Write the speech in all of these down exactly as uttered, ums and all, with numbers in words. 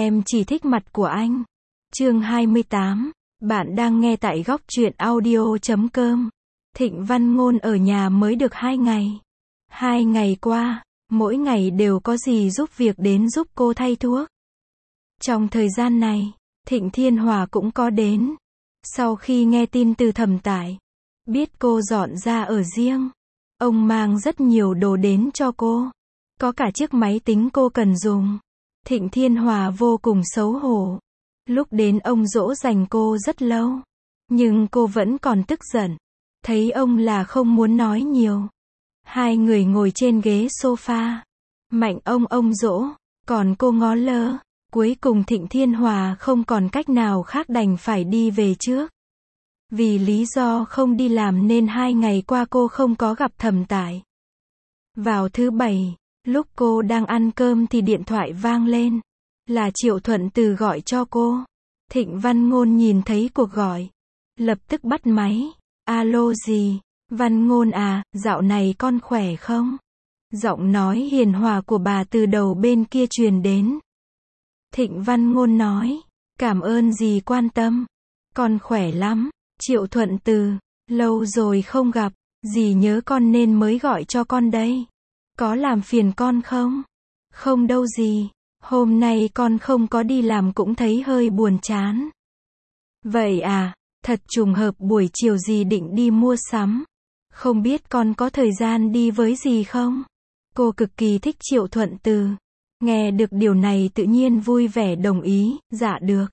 Em chỉ thích mặt của anh. Chương hai mươi tám. Bạn đang nghe tại góc truyện audio chấm com. Thịnh Văn Ngôn ở nhà mới được hai ngày. Hai ngày qua, mỗi ngày đều có dì giúp việc đến giúp cô thay thuốc. Trong thời gian này, Thịnh Thiên Hòa cũng có đến. Sau khi nghe tin từ Thẩm Tải, biết cô dọn ra ở riêng, ông mang rất nhiều đồ đến cho cô. Có cả chiếc máy tính cô cần dùng. Thịnh Thiên Hòa vô cùng xấu hổ. Lúc đến ông dỗ dành cô rất lâu. Nhưng cô vẫn còn tức giận. Thấy ông là không muốn nói nhiều. Hai người ngồi trên ghế sofa. Mạnh ông ông dỗ, còn cô ngó lơ. Cuối cùng Thịnh Thiên Hòa không còn cách nào khác đành phải đi về trước. Vì lý do không đi làm nên hai ngày qua cô không có gặp Thẩm Tải. Vào thứ bảy, lúc cô đang ăn cơm thì điện thoại vang lên. Là Triệu Thuận Từ gọi cho cô. Thịnh Văn Ngôn nhìn thấy cuộc gọi. Lập tức bắt máy. Alo gì? Văn Ngôn à, dạo này con khỏe không? Giọng nói hiền hòa của bà từ đầu bên kia truyền đến. Thịnh Văn Ngôn nói. Cảm ơn dì quan tâm. Con khỏe lắm. Triệu Thuận Từ. Lâu rồi không gặp. Dì nhớ con nên mới gọi cho con đây. Có làm phiền con không? Không đâu dì. Hôm nay con không có đi làm cũng thấy hơi buồn chán. Vậy à, thật trùng hợp buổi chiều dì định đi mua sắm. Không biết con có thời gian đi với dì không? Cô cực kỳ thích Triệu Thuận Từ. Nghe được điều này tự nhiên vui vẻ đồng ý, dạ được.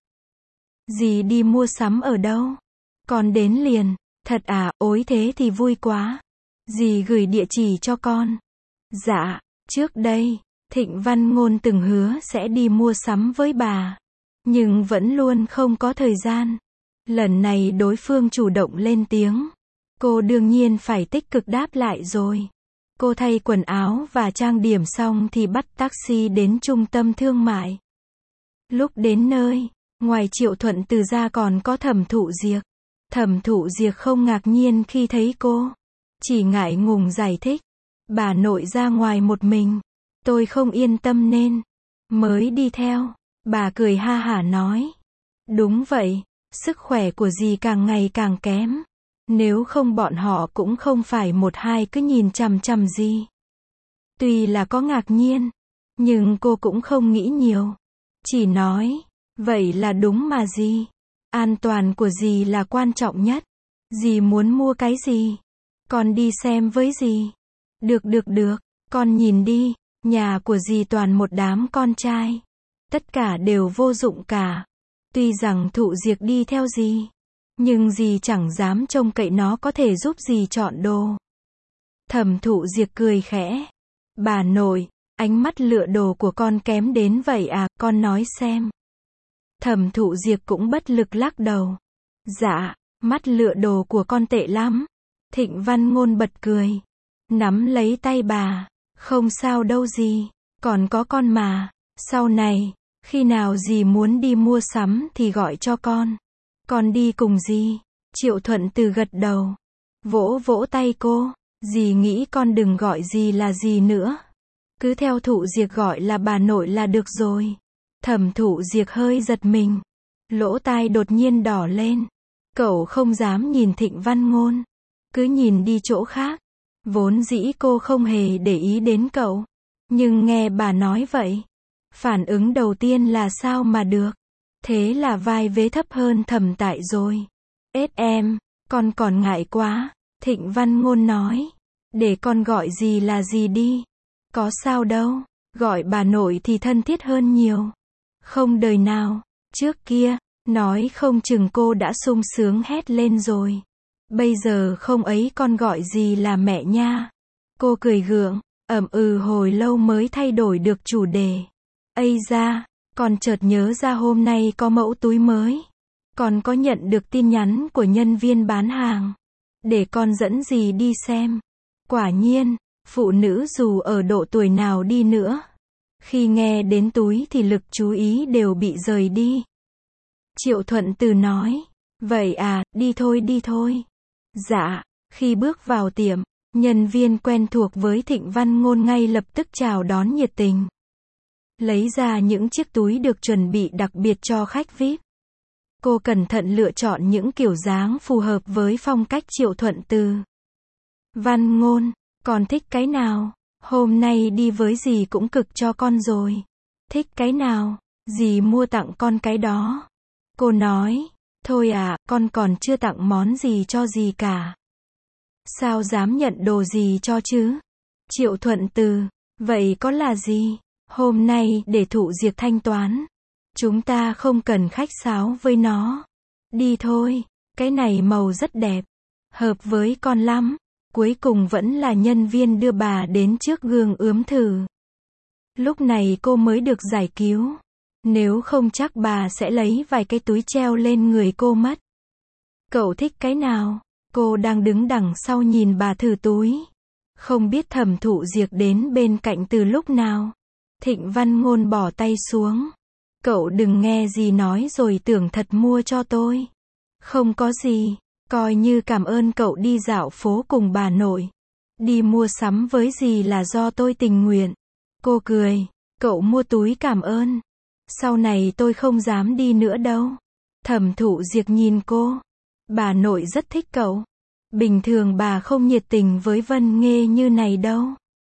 Dì đi mua sắm ở đâu? Con đến liền. Thật à, ối thế thì vui quá. Dì gửi địa chỉ cho con. Dạ, trước đây, Thịnh Văn Ngôn từng hứa sẽ đi mua sắm với bà. Nhưng vẫn luôn không có thời gian. Lần này đối phương chủ động lên tiếng. Cô đương nhiên phải tích cực đáp lại rồi. Cô thay quần áo và trang điểm xong thì bắt taxi đến trung tâm thương mại. Lúc đến nơi, ngoài Triệu Thuận Từ ra còn có Thẩm Thụ Diệc. Thẩm Thụ Diệc không ngạc nhiên khi thấy cô. Chỉ ngại ngùng giải thích. Bà nội ra ngoài một mình. Tôi không yên tâm nên mới đi theo. Bà cười ha hả nói. Đúng vậy, sức khỏe của dì càng ngày càng kém. Nếu không bọn họ cũng không phải một hai cứ nhìn chằm chằm dì. Tuy là có ngạc nhiên, nhưng cô cũng không nghĩ nhiều. Chỉ nói, vậy là đúng mà dì. An toàn của dì là quan trọng nhất. Dì muốn mua cái gì? Con đi xem với dì. Được được được, con nhìn đi. Nhà của dì toàn một đám con trai. Tất cả đều vô dụng cả. Tuy rằng Thụ Diệc đi theo dì, nhưng dì chẳng dám trông cậy nó có thể giúp dì chọn đồ. Thẩm Thụ Diệc cười khẽ. Bà nội, ánh mắt lựa đồ của con kém đến vậy à, con nói xem. Thẩm Thụ Diệc cũng bất lực lắc đầu. Dạ, mắt lựa đồ của con tệ lắm. Thịnh Văn Ngôn bật cười. Nắm lấy tay bà. Không sao đâu dì, còn có con mà. Sau này, khi nào dì muốn đi mua sắm thì gọi cho con. Con đi cùng dì. Triệu Thuận Từ gật đầu. Vỗ vỗ tay cô. Dì nghĩ con đừng gọi dì là dì nữa. Cứ theo Thụ Diệc gọi là bà nội là được rồi. Thẩm Thụ Diệc hơi giật mình. Lỗ tai đột nhiên đỏ lên. Cậu không dám nhìn Thịnh Văn Ngôn. Cứ nhìn đi chỗ khác. Vốn dĩ cô không hề để ý đến cậu. Nhưng nghe bà nói vậy. Phản ứng đầu tiên là sao mà được. Thế là vai vế thấp hơn Thẩm Tải rồi. Ết em, con còn ngại quá. Thịnh Văn Ngôn nói. Để con gọi gì là gì đi. Có sao đâu. Gọi bà nội thì thân thiết hơn nhiều. Không đời nào. Trước kia, nói không chừng cô đã sung sướng hét lên rồi. Bây giờ không ấy con gọi gì là mẹ nha. Cô cười gượng, ậm ừ hồi lâu mới thay đổi được chủ đề. Ây da, con chợt nhớ ra hôm nay có mẫu túi mới. Con có nhận được tin nhắn của nhân viên bán hàng. Để con dẫn dì đi xem. Quả nhiên, phụ nữ dù ở độ tuổi nào đi nữa. Khi nghe đến túi thì lực chú ý đều bị rời đi. Triệu Thuận Từ nói. Vậy à, đi thôi đi thôi. Dạ, khi bước vào tiệm, nhân viên quen thuộc với Thịnh Văn Ngôn ngay lập tức chào đón nhiệt tình. lấy ra những chiếc túi được chuẩn bị đặc biệt cho khách vi ai pi. Cô cẩn thận lựa chọn những kiểu dáng phù hợp với phong cách Triệu Thuận Từ. Văn Ngôn, con thích cái nào? Hôm nay đi với dì cũng cực cho con rồi. Thích cái nào? Dì mua tặng con cái đó. Cô nói, thôi à, con còn chưa tặng món gì cho dì cả. Sao dám nhận đồ gì cho chứ? Triệu Thuận Từ, vậy có là gì? Hôm nay để Thụ Diệc thanh toán. Chúng ta không cần khách sáo với nó. Đi thôi, cái này màu rất đẹp. Hợp với con lắm. Cuối cùng vẫn là nhân viên đưa bà đến trước gương ướm thử. Lúc này cô mới được giải cứu. Nếu không chắc bà sẽ lấy vài cái túi treo lên người cô mất. Cậu thích cái nào? Cô đang đứng đằng sau nhìn bà thử túi. Không biết Thẩm Thụ Diệc đến bên cạnh từ lúc nào. Thịnh Văn Ngôn bỏ tay xuống. Cậu đừng nghe gì nói rồi tưởng thật mua cho tôi. Không có gì. Coi như cảm ơn cậu đi dạo phố cùng bà nội. Đi mua sắm với dì là do tôi tình nguyện. Cô cười. Cậu mua túi cảm ơn. Sau này tôi không dám đi nữa đâu. Thẩm Thụ Diệc nhìn cô. Bà nội rất thích cậu. Bình thường bà không nhiệt tình với Vân Nghê như này đâu.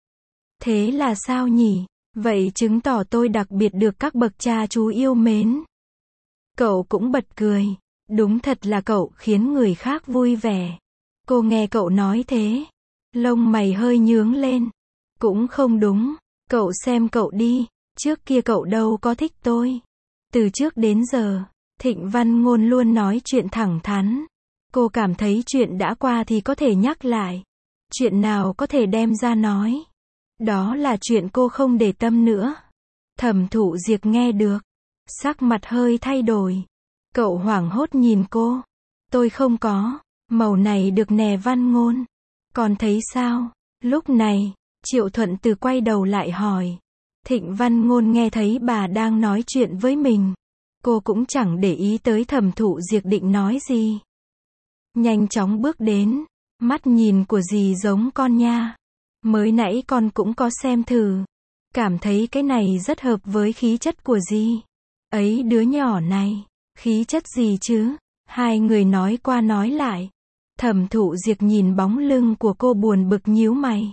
Thế là sao nhỉ? Vậy chứng tỏ tôi đặc biệt được các bậc cha chú yêu mến. Cậu cũng bật cười. Đúng thật là cậu khiến người khác vui vẻ. Cô nghe cậu nói thế. Lông mày hơi nhướng lên. Cũng không đúng. Cậu xem cậu đi. Trước kia cậu đâu có thích tôi. Từ trước đến giờ, Thịnh Văn Ngôn luôn nói chuyện thẳng thắn. Cô cảm thấy chuyện đã qua thì có thể nhắc lại. Chuyện nào có thể đem ra nói. Đó là chuyện cô không để tâm nữa. Thẩm Thụ Diệc nghe được. Sắc mặt hơi thay đổi. Cậu hoảng hốt nhìn cô. Tôi không có. Màu này được nè Văn Ngôn. Còn thấy sao? Lúc này, Triệu Thuận Từ quay đầu lại hỏi. Thịnh Văn Ngôn nghe thấy bà đang nói chuyện với mình. Cô cũng chẳng để ý tới Thẩm Thụ Diệc định nói gì. Nhanh chóng bước đến. Mắt nhìn của dì giống con nha. Mới nãy con cũng có xem thử. Cảm thấy cái này rất hợp với khí chất của dì. Ấy đứa nhỏ này. Khí chất gì chứ? Hai người nói qua nói lại. Thẩm Thụ Diệc nhìn bóng lưng của cô buồn bực nhíu mày.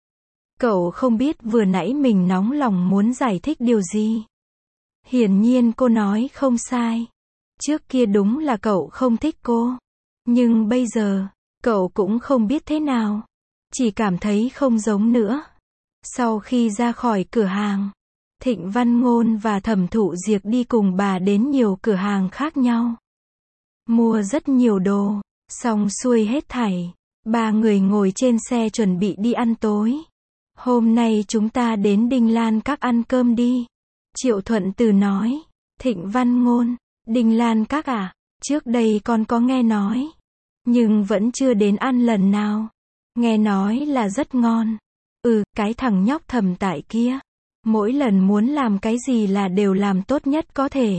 Cậu không biết vừa nãy mình nóng lòng muốn giải thích điều gì. Hiển nhiên cô nói không sai. Trước kia đúng là cậu không thích cô. Nhưng bây giờ, cậu cũng không biết thế nào. Chỉ cảm thấy không giống nữa. Sau khi ra khỏi cửa hàng, Thịnh Văn Ngôn và Thẩm Thụ Diệc đi cùng bà đến nhiều cửa hàng khác nhau. Mua rất nhiều đồ. Xong xuôi hết thảy. Ba người ngồi trên xe chuẩn bị đi ăn tối. Hôm nay chúng ta đến Đinh Lan Các ăn cơm đi. Triệu Thuận Từ nói. Thịnh Văn Ngôn. Đinh Lan Các à? Trước đây con có nghe nói. Nhưng vẫn chưa đến ăn lần nào. Nghe nói là rất ngon. Ừ, cái thằng nhóc Thẩm Tại kia. Mỗi lần muốn làm cái gì là đều làm tốt nhất có thể.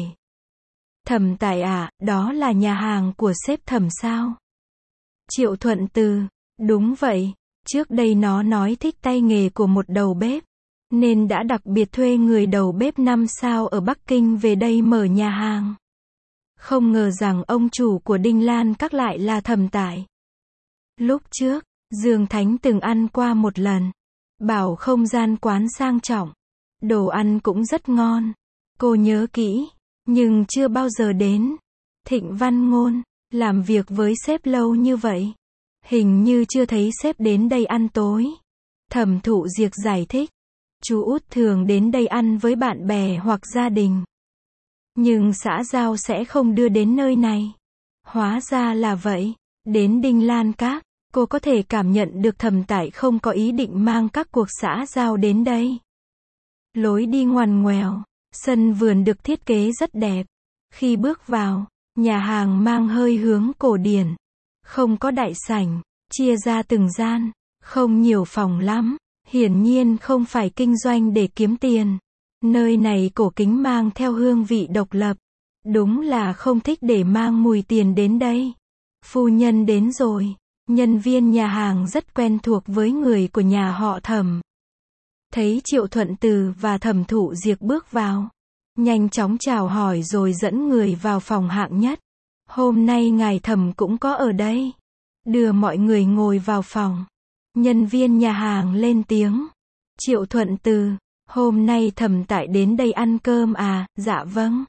Thẩm Tại à, đó là nhà hàng của sếp Thẩm sao? Triệu Thuận Từ. Đúng vậy. Trước đây nó nói thích tay nghề của một đầu bếp. Nên đã đặc biệt thuê người đầu bếp năm sao ở Bắc Kinh về đây mở nhà hàng. Không ngờ rằng ông chủ của Đinh Lan Các lại là Thẩm Tại. Lúc trước, Dương Thánh từng ăn qua một lần. Bảo không gian quán sang trọng. Đồ ăn cũng rất ngon. Cô nhớ kỹ. Nhưng chưa bao giờ đến. Thịnh Văn Ngôn. Làm việc với sếp lâu như vậy. Hình như chưa thấy sếp đến đây ăn tối. Thẩm Thụ Diệc giải thích. Chú út thường đến đây ăn với bạn bè hoặc gia đình. Nhưng xã giao sẽ không đưa đến nơi này. Hóa ra là vậy. Đến Đinh Lan Các, cô có thể cảm nhận được Thẩm Tại không có ý định mang các cuộc xã giao đến đây. Lối đi ngoằn ngoèo. Sân vườn được thiết kế rất đẹp. Khi bước vào, nhà hàng mang hơi hướng cổ điển. Không có đại sảnh, chia ra từng gian, không nhiều phòng lắm. Hiển nhiên không phải kinh doanh để kiếm tiền. Nơi này cổ kính mang theo hương vị độc lập. Đúng là không thích để mang mùi tiền đến đây. Phu nhân đến rồi. Nhân viên nhà hàng rất quen thuộc với người của nhà họ Thẩm. thấy Triệu Thuận Từ và Thẩm Thụ Diệp bước vào, nhanh chóng chào hỏi rồi dẫn người vào phòng hạng nhất. Hôm nay ngài Thẩm cũng có ở đây. Đưa mọi người ngồi vào phòng. Nhân viên nhà hàng lên tiếng. Triệu Thuận Từ, hôm nay Thẩm tại đến đây ăn cơm à? Dạ vâng.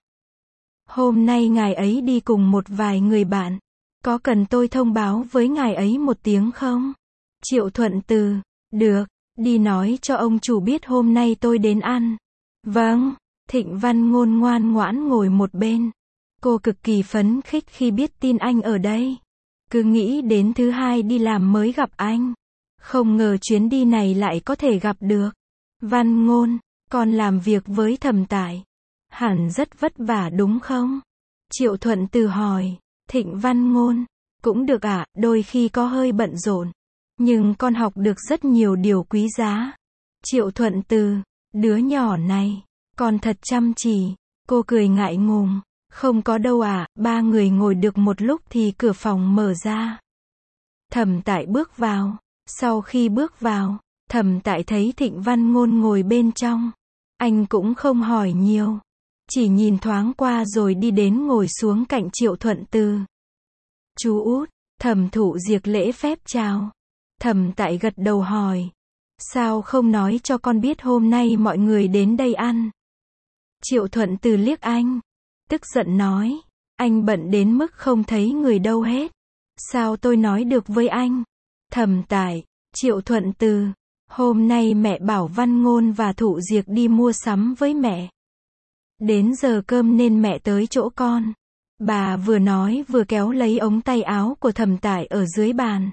Hôm nay ngài ấy đi cùng một vài người bạn. Có cần tôi thông báo với ngài ấy một tiếng không? Triệu Thuận Từ, được, đi nói cho ông chủ biết hôm nay tôi đến ăn. Vâng. Thịnh Văn Ngôn ngoan ngoãn ngồi một bên. Cô cực kỳ phấn khích khi biết tin anh ở đây. Cứ nghĩ đến thứ hai đi làm mới gặp anh. Không ngờ chuyến đi này lại có thể gặp được. Văn Ngôn, con làm việc với Thẩm Tại. Hẳn rất vất vả đúng không? Triệu Thuận Từ hỏi. Thịnh Văn Ngôn, cũng được ạ, à, đôi khi có hơi bận rộn. Nhưng con học được rất nhiều điều quý giá. Triệu Thuận Từ, đứa nhỏ này, con thật chăm chỉ. Cô cười ngại ngùng. Không có đâu ạ, à, ba người ngồi được một lúc thì cửa phòng mở ra. Thẩm Tại bước vào. Sau khi bước vào, Thẩm Tại thấy Thịnh Văn Ngôn ngồi bên trong. Anh cũng không hỏi nhiều. Chỉ nhìn thoáng qua rồi đi đến ngồi xuống cạnh Triệu Thuận Từ. Chú út, Thẩm Thụ Diệp lễ phép chào. Thẩm Tại gật đầu hỏi. Sao không nói cho con biết hôm nay mọi người đến đây ăn? Triệu Thuận Từ liếc anh. Tức giận nói. Anh bận đến mức không thấy người đâu hết. Sao tôi nói được với anh? Thẩm Tại, Triệu Thuận Từ. Hôm nay mẹ bảo Văn Ngôn và Thụ Diệp đi mua sắm với mẹ. Đến giờ cơm nên mẹ tới chỗ con. Bà vừa nói vừa kéo lấy ống tay áo của Thẩm Tại ở dưới bàn.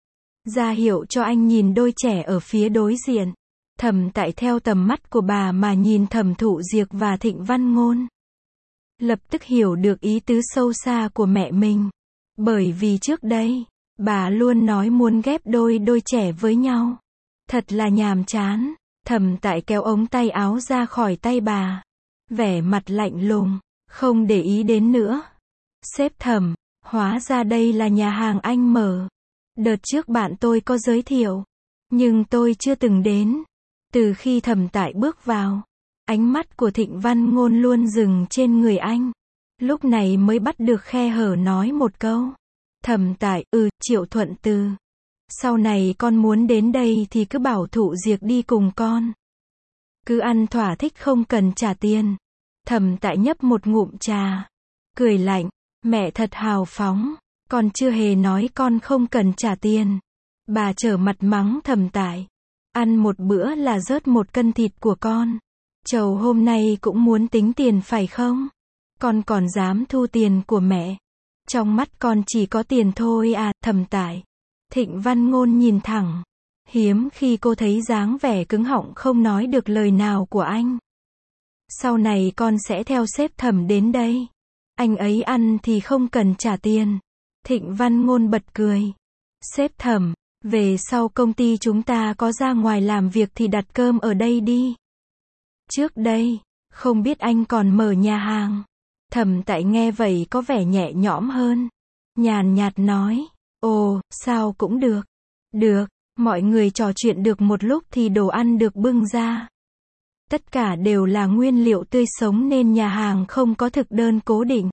Ra hiệu cho anh nhìn đôi trẻ ở phía đối diện. Thẩm Tại theo tầm mắt của bà mà nhìn Thẩm Thụ Diệp và Thịnh Văn Ngôn. Lập tức hiểu được ý tứ sâu xa của mẹ mình. Bởi vì trước đây, bà luôn nói muốn ghép đôi đôi trẻ với nhau. Thật là nhàm chán. Thẩm Tại kéo ống tay áo ra khỏi tay bà. Vẻ mặt lạnh lùng, không để ý đến nữa. Sếp Thẩm, hóa ra đây là nhà hàng anh mở. Đợt trước bạn tôi có giới thiệu, nhưng tôi chưa từng đến. Từ khi Thẩm Tại bước vào, ánh mắt của Thịnh Văn Ngôn luôn dừng trên người anh. Lúc này mới bắt được khe hở nói một câu. Thẩm Tại, ừ, Triệu Thuận Từ. Sau này con muốn đến đây thì cứ bảo Thụ Diệp đi cùng con. Cứ ăn thỏa thích không cần trả tiền. Thẩm Tại nhấp một ngụm trà. Cười lạnh, mẹ thật hào phóng. Con chưa hề nói con không cần trả tiền. Bà trở mặt mắng Thẩm Tại. Ăn một bữa là rớt một cân thịt của con. Trầu hôm nay cũng muốn tính tiền phải không? Con còn dám thu tiền của mẹ. Trong mắt con chỉ có tiền thôi à, Thẩm Tại. Thịnh Văn Ngôn nhìn thẳng. Hiếm khi cô thấy dáng vẻ cứng họng không nói được lời nào của anh. Sau này con sẽ theo sếp Thẩm đến đây. Anh ấy ăn thì không cần trả tiền. Thịnh Văn Ngôn bật cười. Sếp Thẩm, về sau công ty chúng ta có ra ngoài làm việc thì đặt cơm ở đây đi. Trước đây, không biết anh còn mở nhà hàng. Thẩm Tại nghe vậy có vẻ nhẹ nhõm hơn. Nhàn nhạt nói. Ồ, sao cũng được. Được, mọi người trò chuyện được một lúc thì đồ ăn được bưng ra. Tất cả đều là nguyên liệu tươi sống nên nhà hàng không có thực đơn cố định.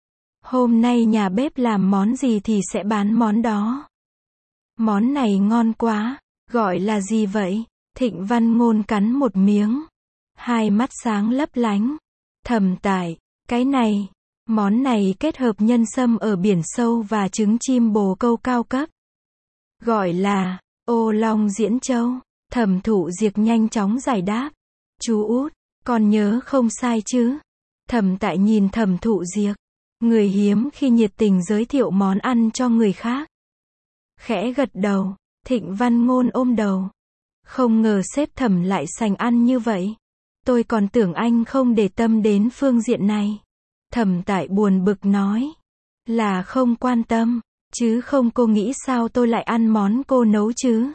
Hôm nay nhà bếp làm món gì thì sẽ bán món đó. Món này ngon quá, gọi là gì vậy? Thịnh Văn Ngôn cắn một miếng. Hai mắt sáng lấp lánh. Thẩm Tại, cái này, món này kết hợp nhân sâm ở biển sâu và trứng chim bồ câu cao cấp. Gọi là, ô long diễn châu. Thẩm Thụ Diệp nhanh chóng giải đáp. Chú út, con nhớ không sai chứ? Thẩm Tại nhìn Thẩm Thụ Diệp. Người hiếm khi nhiệt tình giới thiệu món ăn cho người khác. Khẽ gật đầu. Thịnh Văn Ngôn ôm đầu. Không ngờ sếp Thẩm lại sành ăn như vậy. Tôi còn tưởng anh không để tâm đến phương diện này. Thẩm Tại buồn bực nói. Là không quan tâm. Chứ không cô nghĩ sao tôi lại ăn món cô nấu chứ?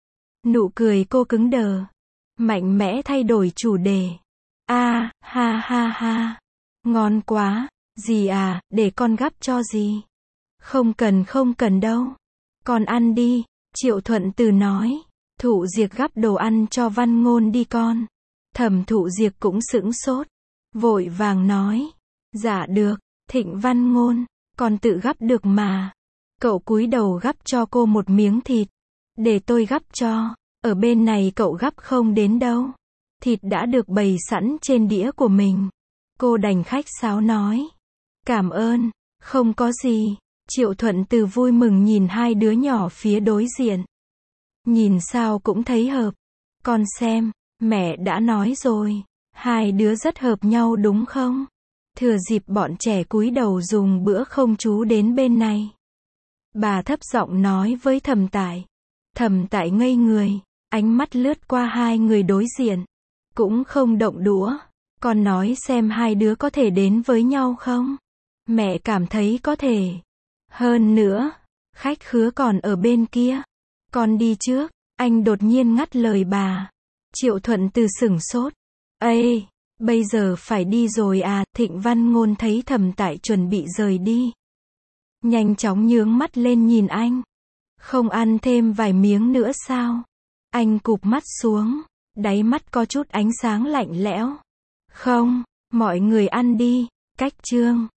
Nụ cười cô cứng đờ. Mạnh mẽ thay đổi chủ đề. A, ha ha ha. Ngon quá. Dì à, để con gắp cho dì. Không cần không cần đâu. Con ăn đi, Triệu Thuận Từ nói. Thụ Diệc gắp đồ ăn cho Văn Ngôn đi con. Thẩm Thụ Diệc cũng sững sốt. Vội vàng nói. Dạ được, Thịnh Văn Ngôn, con tự gắp được mà. Cậu cúi đầu gắp cho cô một miếng thịt. Để tôi gắp cho, ở bên này cậu gắp không đến đâu. Thịt đã được bày sẵn trên đĩa của mình. Cô đành khách sáo nói. Cảm ơn, không có gì. Triệu Thuận Từ vui mừng nhìn hai đứa nhỏ phía đối diện. Nhìn sao cũng thấy hợp. Con xem, mẹ đã nói rồi, hai đứa rất hợp nhau đúng không? Thừa dịp bọn trẻ cúi đầu dùng bữa không chú đến bên này. Bà thấp giọng nói với Thẩm Tại. Thẩm Tại ngây người, ánh mắt lướt qua hai người đối diện. Cũng không động đũa. Con nói xem hai đứa có thể đến với nhau không? Mẹ cảm thấy có thể. Hơn nữa, khách khứa còn ở bên kia. Con đi trước. Anh đột nhiên ngắt lời bà. Triệu Thuận Từ sửng sốt. Ê, bây giờ phải đi rồi à? Thịnh Văn Ngôn thấy Thẩm Tại chuẩn bị rời đi. Nhanh chóng nhướng mắt lên nhìn anh. Không ăn thêm vài miếng nữa sao? Anh cụp mắt xuống. Đáy mắt có chút ánh sáng lạnh lẽo. Không, mọi người ăn đi. Cách chương